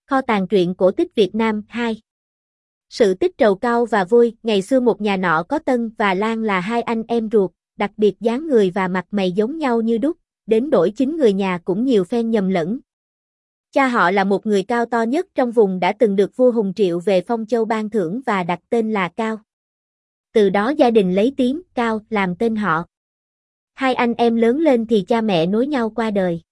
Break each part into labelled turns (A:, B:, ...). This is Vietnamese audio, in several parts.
A: Kho tàng truyện cổ tích Việt Nam 2. Sự tích trầu cau và vui. Ngày xưa một nhà nọ có Tân và Lan là hai anh em ruột, đặc biệt dáng người và mặt mày giống nhau như đúc, đến đổi chính người nhà cũng nhiều phen nhầm lẫn. Cha họ là một người cao to nhất trong vùng, đã từng được vua Hùng Triệu về Phong Châu ban thưởng và đặt tên là Cao. Từ đó gia đình lấy tiếng Cao làm tên họ. Hai anh em lớn lên thì cha mẹ nối nhau qua đời.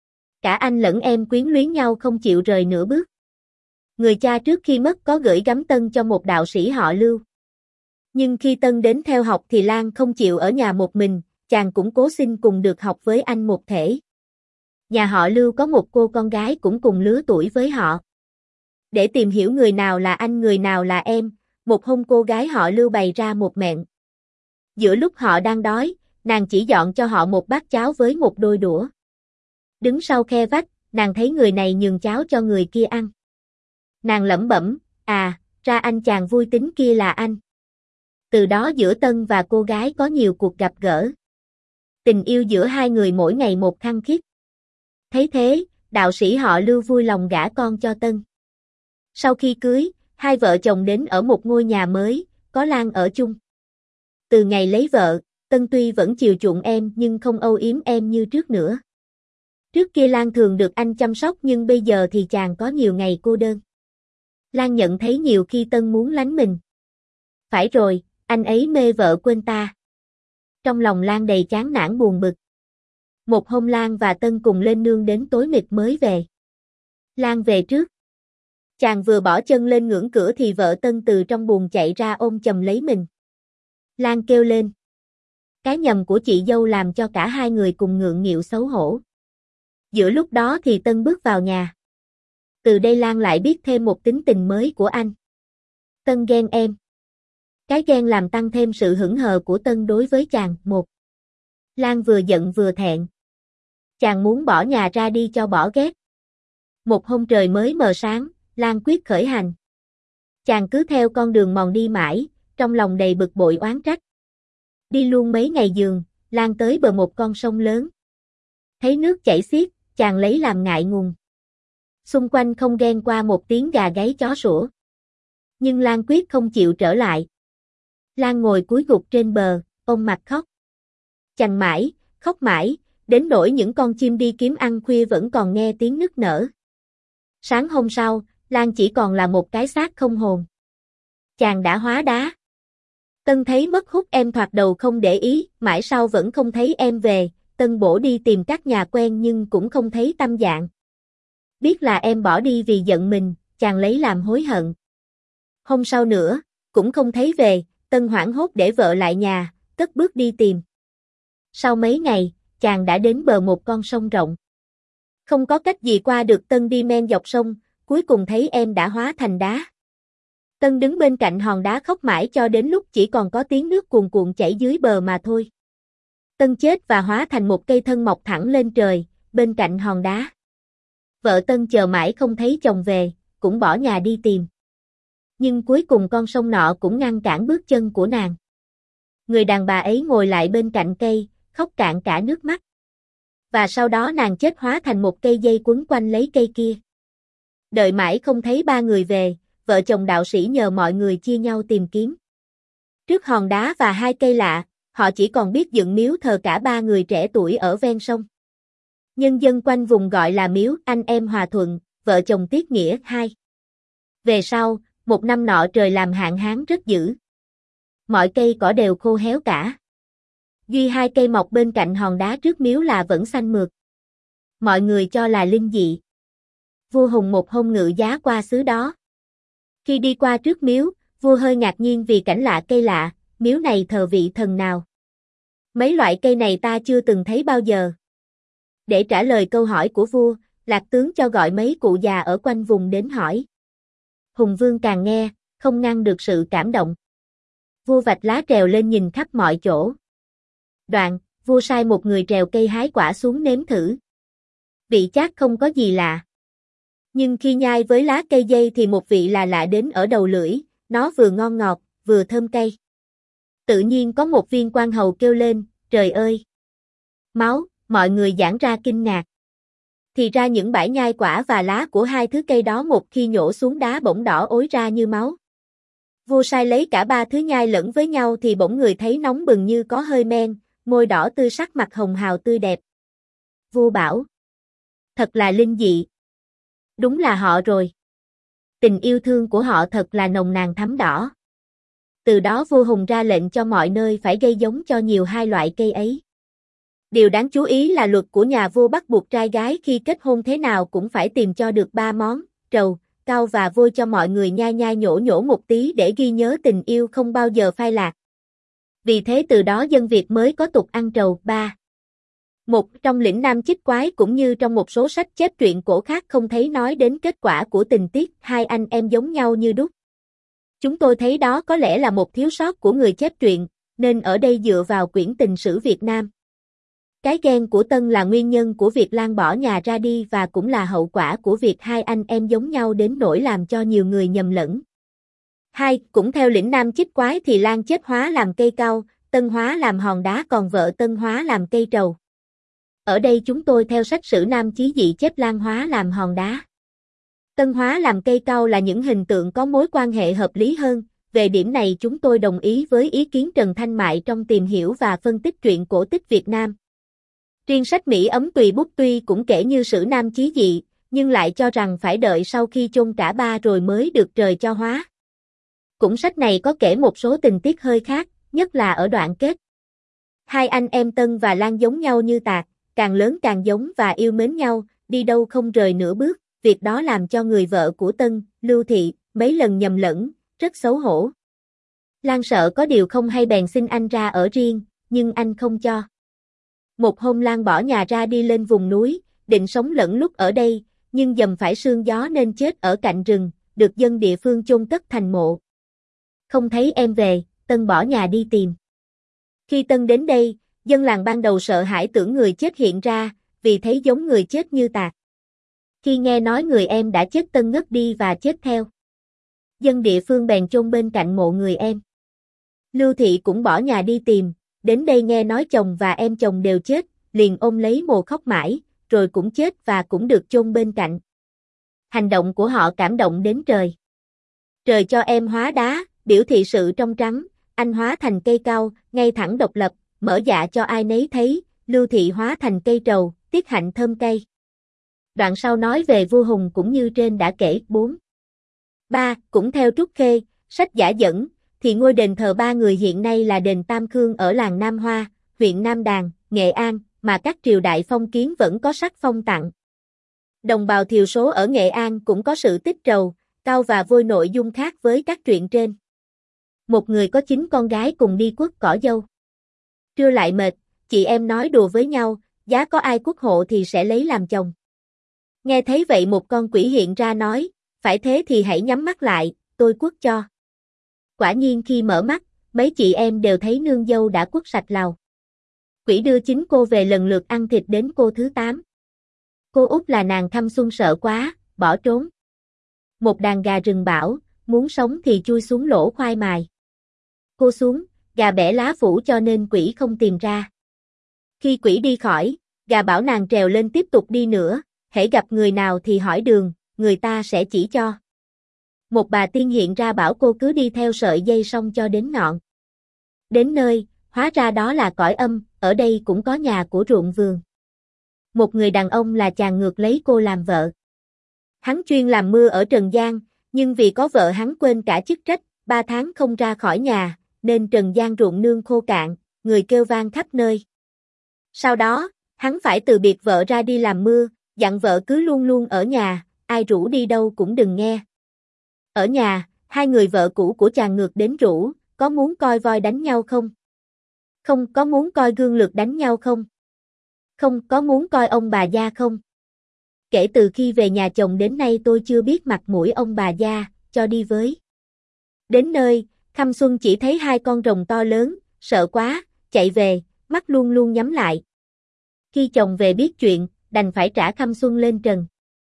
A: Cả anh lẫn em quyến luyến nhau không chịu rời nửa bước. Người cha trước khi mất có gửi gắm Tân cho một đạo sĩ họ Lưu. Nhưng khi Tân đến theo học thì Lan không chịu ở nhà một mình, chàng cũng cố xin cùng được học với anh một thể. Nhà họ Lưu có một cô con gái cũng cùng lứa tuổi với họ. Để tìm hiểu người nào là anh người nào là em, một hôm cô gái họ Lưu bày ra một mẹn. Giữa lúc họ đang đói, nàng chỉ dọn cho họ một bát cháo với một đôi đũa. Đứng sau khe vách, nàng thấy người này nhường cháo cho người kia ăn. Nàng lẩm bẩm, ra anh chàng vui tính kia là anh. Từ đó giữa Tân và cô gái có nhiều cuộc gặp gỡ. Tình yêu giữa hai người mỗi ngày một khăng khít. Thấy thế, đạo sĩ họ Lưu vui lòng gả con cho Tân. Sau khi cưới, hai vợ chồng đến ở một ngôi nhà mới, có Lan ở chung. Từ ngày lấy vợ, Tân tuy vẫn chiều chuộng em nhưng không âu yếm em như trước nữa. Trước kia Lan thường được anh chăm sóc nhưng bây giờ thì chàng có nhiều ngày cô đơn. Lan nhận thấy nhiều khi Tân muốn lánh mình. Phải rồi, anh ấy mê vợ quên ta. Trong lòng Lan đầy chán nản buồn bực. Một hôm Lan và Tân cùng lên nương đến tối mịt mới về. Lan về trước. Chàng vừa bỏ chân lên ngưỡng cửa thì vợ Tân từ trong buồng chạy ra ôm chầm lấy mình. Lan kêu lên. Cái nhầm của chị dâu làm cho cả hai người cùng ngượng nghịu xấu hổ. Giữa lúc đó thì Tân bước vào nhà. Từ đây Lan lại biết thêm một tính tình mới của anh. Tân ghen em. Cái ghen làm tăng thêm sự hững hờ của Tân đối với chàng. Một. Lan vừa giận vừa thẹn. Chàng muốn bỏ nhà ra đi cho bỏ ghét. Một hôm trời mới mờ sáng, Lan quyết khởi hành. Chàng cứ theo con đường mòn đi mãi, trong lòng đầy bực bội oán trách. Đi luôn mấy ngày giường, Lan tới bờ một con sông lớn. Thấy nước chảy xiết, chàng lấy làm ngại ngùng. Xung quanh không ghen qua một tiếng gà gáy chó sủa. Nhưng Lan quyết không chịu trở lại. Lan ngồi cúi gục trên bờ, ôm mặt khóc. Chàng mãi, khóc mãi, đến nỗi những con chim đi kiếm ăn khuya vẫn còn nghe tiếng nức nở. Sáng hôm sau, Lan chỉ còn là một cái xác không hồn. Chàng đã hóa đá. Tân thấy mất hút em thoạt đầu không để ý, mãi sau vẫn không thấy em về, Tân bổ đi tìm các nhà quen nhưng cũng không thấy tâm dạng. Biết là em bỏ đi vì giận mình, chàng lấy làm hối hận. Hôm sau nữa, cũng không thấy về, Tân hoảng hốt để vợ lại nhà, cất bước đi tìm. Sau mấy ngày, chàng đã đến bờ một con sông rộng. Không có cách gì qua được, Tân đi men dọc sông, cuối cùng thấy em đã hóa thành đá. Tân đứng bên cạnh hòn đá khóc mãi cho đến lúc chỉ còn có tiếng nước cuồn cuộn chảy dưới bờ mà thôi. Tân chết và hóa thành một cây thân mọc thẳng lên trời, bên cạnh hòn đá. Vợ Tân chờ mãi không thấy chồng về, cũng bỏ nhà đi tìm. Nhưng cuối cùng con sông nọ cũng ngăn cản bước chân của nàng. Người đàn bà ấy ngồi lại bên cạnh cây, khóc cạn cả nước mắt. Và sau đó nàng chết hóa thành một cây dây quấn quanh lấy cây kia. Đợi mãi không thấy ba người về, vợ chồng đạo sĩ nhờ mọi người chia nhau tìm kiếm. Trước hòn đá và hai cây lạ, họ chỉ còn biết dựng miếu thờ cả ba người trẻ tuổi ở ven sông. Nhân dân quanh vùng gọi là miếu anh em hòa thuận, vợ chồng tiết nghĩa hai. Về sau, một năm nọ trời làm hạn hán rất dữ. Mọi cây cỏ đều khô héo cả. Duy hai cây mọc bên cạnh hòn đá trước miếu là vẫn xanh mượt. Mọi người cho là linh dị. Vua Hùng một hôm ngự giá qua xứ đó. Khi đi qua trước miếu, vua hơi ngạc nhiên vì cảnh lạ cây lạ, miếu này thờ vị thần nào? Mấy loại cây này ta chưa từng thấy bao giờ. Để trả lời câu hỏi của vua, Lạc tướng cho gọi mấy cụ già ở quanh vùng đến hỏi. Hùng vương càng nghe, không ngăn được sự cảm động. Vua vạch lá trèo lên nhìn khắp mọi chỗ. Đoạn, vua sai một người trèo cây hái quả xuống nếm thử. Vị chát không có gì lạ. Nhưng khi nhai với lá cây dây thì một vị là lạ đến ở đầu lưỡi, nó vừa ngon ngọt, vừa thơm cay. Tự nhiên có một viên quan hầu kêu lên, trời ơi! Máu, mọi người giãn ra kinh ngạc. Thì ra những bãi nhai quả và lá của hai thứ cây đó một khi nhổ xuống đá bỗng đỏ ối ra như máu. Vua sai lấy cả ba thứ nhai lẫn với nhau thì bỗng người thấy nóng bừng như có hơi men, môi đỏ tươi sắc mặt hồng hào tươi đẹp. Vua bảo, thật là linh dị. Đúng là họ rồi. Tình yêu thương của họ thật là nồng nàn thắm đỏ. Từ đó vua Hùng ra lệnh cho mọi nơi phải gây giống cho nhiều hai loại cây ấy. Điều đáng chú ý là luật của nhà vua bắt buộc trai gái khi kết hôn thế nào cũng phải tìm cho được 3 món, trầu, cau và vôi cho mọi người nhai nhai nhổ nhổ một tí để ghi nhớ tình yêu không bao giờ phai lạc. Vì thế từ đó dân Việt mới có tục ăn trầu. 3. Trong Lĩnh Nam Chích Quái cũng như trong một số sách chép truyện cổ khác không thấy nói đến kết quả của tình tiết hai anh em giống nhau như đúc. Chúng tôi thấy đó có lẽ là một thiếu sót của người chép truyện, nên ở đây dựa vào quyển tình sử Việt Nam. Cái ghen của Tân là nguyên nhân của việc Lan bỏ nhà ra đi và cũng là hậu quả của việc hai anh em giống nhau đến nỗi làm cho nhiều người nhầm lẫn. 2. Cũng theo Lĩnh Nam Chích Quái thì Lan chết hóa làm cây cau, Tân hóa làm hòn đá còn vợ Tân hóa làm cây trầu. Ở đây chúng tôi theo sách sử Nam Chí Dị chép Lan hóa làm hòn đá, Tân hóa làm cây cau là những hình tượng có mối quan hệ hợp lý hơn. Về điểm này chúng tôi đồng ý với ý kiến Trần Thanh Mại trong tìm hiểu và phân tích truyện cổ tích Việt Nam. Riêng sách Mỹ Ấm Tùy Bút tuy cũng kể như sử Nam Chí Dị, nhưng lại cho rằng phải đợi sau khi chôn cả ba rồi mới được trời cho hóa. Cũng sách này có kể một số tình tiết hơi khác, nhất là ở đoạn kết. Hai anh em Tân và Lan giống nhau như tạc, càng lớn càng giống và yêu mến nhau, đi đâu không rời nửa bước. Việc đó làm cho người vợ của Tân, Lưu Thị, mấy lần nhầm lẫn, rất xấu hổ. Lan sợ có điều không hay bèn xin anh ra ở riêng, nhưng anh không cho. Một hôm Lan bỏ nhà ra đi lên vùng núi, định sống lẫn lúc ở đây, nhưng dầm phải sương gió nên chết ở cạnh rừng, được dân địa phương chôn cất thành mộ. Không thấy em về, Tân bỏ nhà đi tìm. Khi Tân đến đây, dân làng ban đầu sợ hãi tưởng người chết hiện ra, vì thấy giống người chết như tạc. Khi nghe nói người em đã chết Tân ngất đi và chết theo. Dân địa phương bèn chôn bên cạnh mộ người em. Lưu Thị cũng bỏ nhà đi tìm, đến đây nghe nói chồng và em chồng đều chết, liền ôm lấy mồ khóc mãi, rồi cũng chết và cũng được chôn bên cạnh. Hành động của họ cảm động đến trời. Trời cho em hóa đá, biểu thị sự trong trắng, anh hóa thành cây cau, ngay thẳng độc lập, mở dạ cho ai nấy thấy, Lưu Thị hóa thành cây trầu, tiết hạnh thơm cây. Đoạn sau nói về vua Hùng cũng như trên đã kể. 4. 3. Cũng theo Trúc Khê, sách giả dẫn, thì ngôi đền thờ ba người hiện nay là đền Tam Khương ở làng Nam Hoa, huyện Nam Đàn, Nghệ An, mà các triều đại phong kiến vẫn có sắc phong tặng. Đồng bào thiểu số ở Nghệ An cũng có sự tích trầu, cau và vôi nội dung khác với các truyện trên. Một người có 9 con gái cùng đi quất cỏ dâu. Trưa lại mệt, chị em nói đùa với nhau, giá có ai quất hộ thì sẽ lấy làm chồng. Nghe thấy vậy một con quỷ hiện ra nói, phải thế thì hãy nhắm mắt lại, tôi quất cho. Quả nhiên khi mở mắt, mấy chị em đều thấy nương dâu đã quất sạch lầu. Quỷ đưa 9 cô về lần lượt ăn thịt đến cô thứ 8. Cô út là nàng Thăm Xuân sợ quá, bỏ trốn. Một đàn gà rừng bảo, muốn sống thì chui xuống lỗ khoai mài. Cô xuống, gà bẻ lá phủ cho nên quỷ không tìm ra. Khi quỷ đi khỏi, gà bảo nàng trèo lên tiếp tục đi nữa, hễ gặp người nào thì hỏi đường, người ta sẽ chỉ cho. Một bà tiên hiện ra bảo cô cứ đi theo sợi dây xong cho đến ngọn. Đến nơi, hóa ra đó là cõi âm, ở đây cũng có nhà của ruộng vườn. Một người đàn ông là chàng ngược lấy cô làm vợ. Hắn chuyên làm mưa ở Trần gian, nhưng vì có vợ hắn quên cả chức trách, 3 tháng không ra khỏi nhà, nên Trần gian ruộng nương khô cạn, người kêu vang khắp nơi. Sau đó, hắn phải từ biệt vợ ra đi làm mưa, dặn vợ cứ luôn luôn ở nhà, ai rủ đi đâu cũng đừng nghe. Ở nhà, hai người vợ cũ của chàng ngược đến rủ, có muốn coi voi đánh nhau không? Không. Có muốn coi gương lược đánh nhau không? Không. Có muốn coi ông bà gia không? Kể từ khi về nhà chồng đến nay tôi chưa biết mặt mũi ông bà gia, cho đi với. Đến nơi, Khăm Xuân chỉ thấy 2 con rồng to lớn, sợ quá, chạy về, mắt luôn luôn nhắm lại. Khi chồng về biết chuyện, đành phải trả Khăm Xuân lên trần.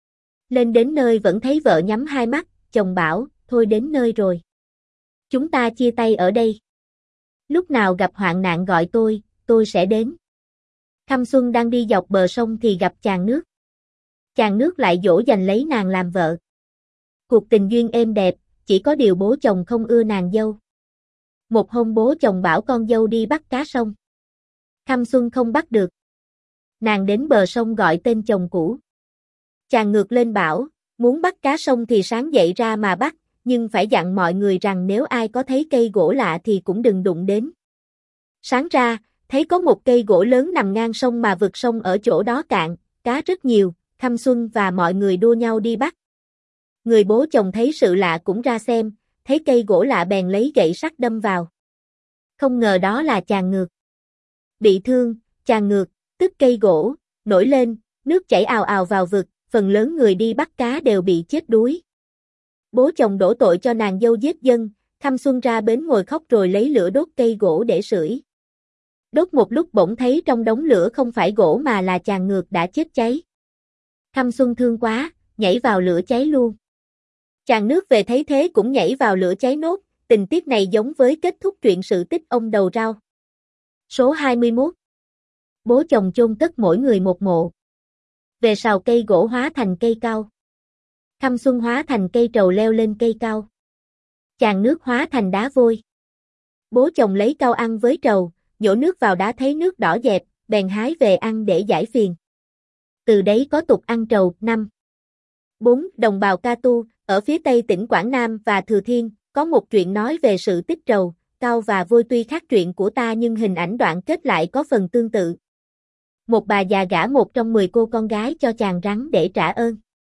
A: Lên đến nơi vẫn thấy vợ nhắm 2 mắt, chồng bảo, thôi đến nơi rồi. Chúng ta chia tay ở đây. Lúc nào gặp hoạn nạn gọi tôi sẽ đến. Khăm Xuân đang đi dọc bờ sông thì gặp chàng nước. Chàng nước lại dỗ dành lấy nàng làm vợ. Cuộc tình duyên êm đẹp, chỉ có điều bố chồng không ưa nàng dâu. Một hôm bố chồng bảo con dâu đi bắt cá sông. Khăm Xuân không bắt được. Nàng đến bờ sông gọi tên chồng cũ. Chàng ngược lên bảo, muốn bắt cá sông thì sáng dậy ra mà bắt, nhưng phải dặn mọi người rằng nếu ai có thấy cây gỗ lạ thì cũng đừng đụng đến. Sáng ra, thấy có một cây gỗ lớn nằm ngang sông mà vực sông ở chỗ đó cạn, cá rất nhiều, Khăm Xuân và mọi người đua nhau đi bắt. Người bố chồng thấy sự lạ cũng ra xem, thấy cây gỗ lạ bèn lấy gậy sắt đâm vào. Không ngờ đó là chàng ngược. Bị thương, chàng ngược, tức cây gỗ, nổi lên, nước chảy ào ào vào vực, phần lớn người đi bắt cá đều bị chết đuối. Bố chồng đổ tội cho nàng dâu giết dân, Khăm Xuân ra bến ngồi khóc rồi lấy lửa đốt cây gỗ để sưởi. Đốt một lúc bỗng thấy trong đống lửa không phải gỗ mà là chàng ngược đã chết cháy. Khăm Xuân thương quá, nhảy vào lửa cháy luôn. Chàng nước về thấy thế cũng nhảy vào lửa cháy nốt, tình tiết này giống với kết thúc truyện sự tích ông đầu rau. Số 21. Bố chồng chôn cất mỗi người một mộ. Về sau cây gỗ hóa thành cây cao. Khăm Xuân hóa thành cây trầu leo lên cây cao. Chàng nước hóa thành đá vôi. Bố chồng lấy cao ăn với trầu, nhổ nước vào đá thấy nước đỏ dẹp, bèn hái về ăn để giải phiền. Từ đấy có tục ăn trầu. 5. 4. Đồng bào Ca Tu, ở phía tây tỉnh Quảng Nam và Thừa Thiên, có một truyện nói về sự tích trầu, cao và vôi tuy khác truyện của ta nhưng hình ảnh đoạn kết lại có phần tương tự. Một bà già gả một trong 10 cô con gái cho chàng rắn để trả ơn.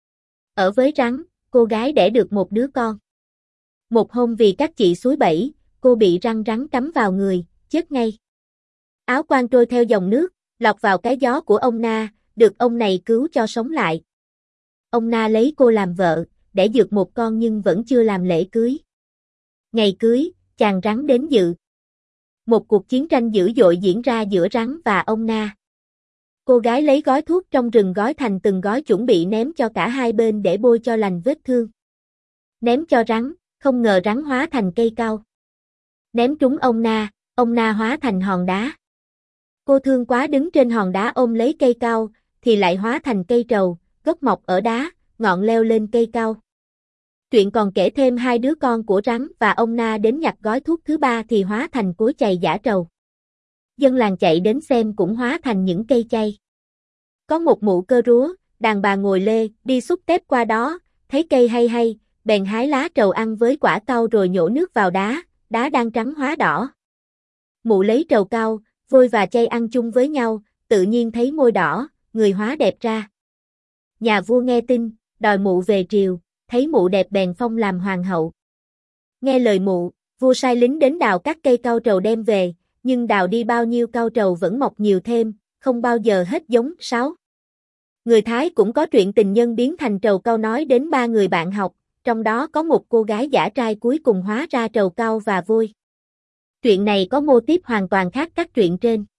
A: Ở với rắn, cô gái đẻ được một đứa con. Một hôm vì các chị suối bẫy, cô bị răng rắn cắm vào người, chết ngay. Áo quan trôi theo dòng nước, lọt vào cái gió của ông Na, được ông này cứu cho sống lại. Ông Na lấy cô làm vợ, đẻ được một con nhưng vẫn chưa làm lễ cưới. Ngày cưới, chàng rắn đến dự. Một cuộc chiến tranh dữ dội diễn ra giữa rắn và ông Na. Cô gái lấy gói thuốc trong rừng gói thành từng gói chuẩn bị ném cho cả hai bên để bôi cho lành vết thương. Ném cho rắn, không ngờ rắn hóa thành cây cao. Ném trúng ông Na hóa thành hòn đá. Cô thương quá đứng trên hòn đá ôm lấy cây cao, thì lại hóa thành cây trầu, gốc mọc ở đá, ngọn leo lên cây cao. Truyện còn kể thêm hai đứa con của rắn và ông Na đến nhặt gói thuốc thứ ba thì hóa thành cối chày giả trầu. Dân làng chạy đến xem cũng hóa thành những cây chày. Có một mụ cơ rúa, đàn bà ngồi lê, đi xúc tép qua đó, thấy cây hay, bèn hái lá trầu ăn với quả cau rồi nhổ nước vào đá, đá đang trắng hóa đỏ. Mụ lấy trầu cau, vôi và chày ăn chung với nhau, tự nhiên thấy môi đỏ, người hóa đẹp ra. Nhà vua nghe tin, đòi mụ về triều, thấy mụ đẹp bèn phong làm hoàng hậu. Nghe lời mụ, vua sai lính đến đào các cây cau trầu đem về, nhưng đào đi bao nhiêu cau trầu vẫn mọc nhiều thêm, không bao giờ hết giống. 6. Người Thái cũng có truyện tình nhân biến thành trầu cau nói đến 3 người bạn học, trong đó có một cô gái giả trai cuối cùng hóa ra trầu cau và vôi. Truyện này có mô típ hoàn toàn khác các truyện trên.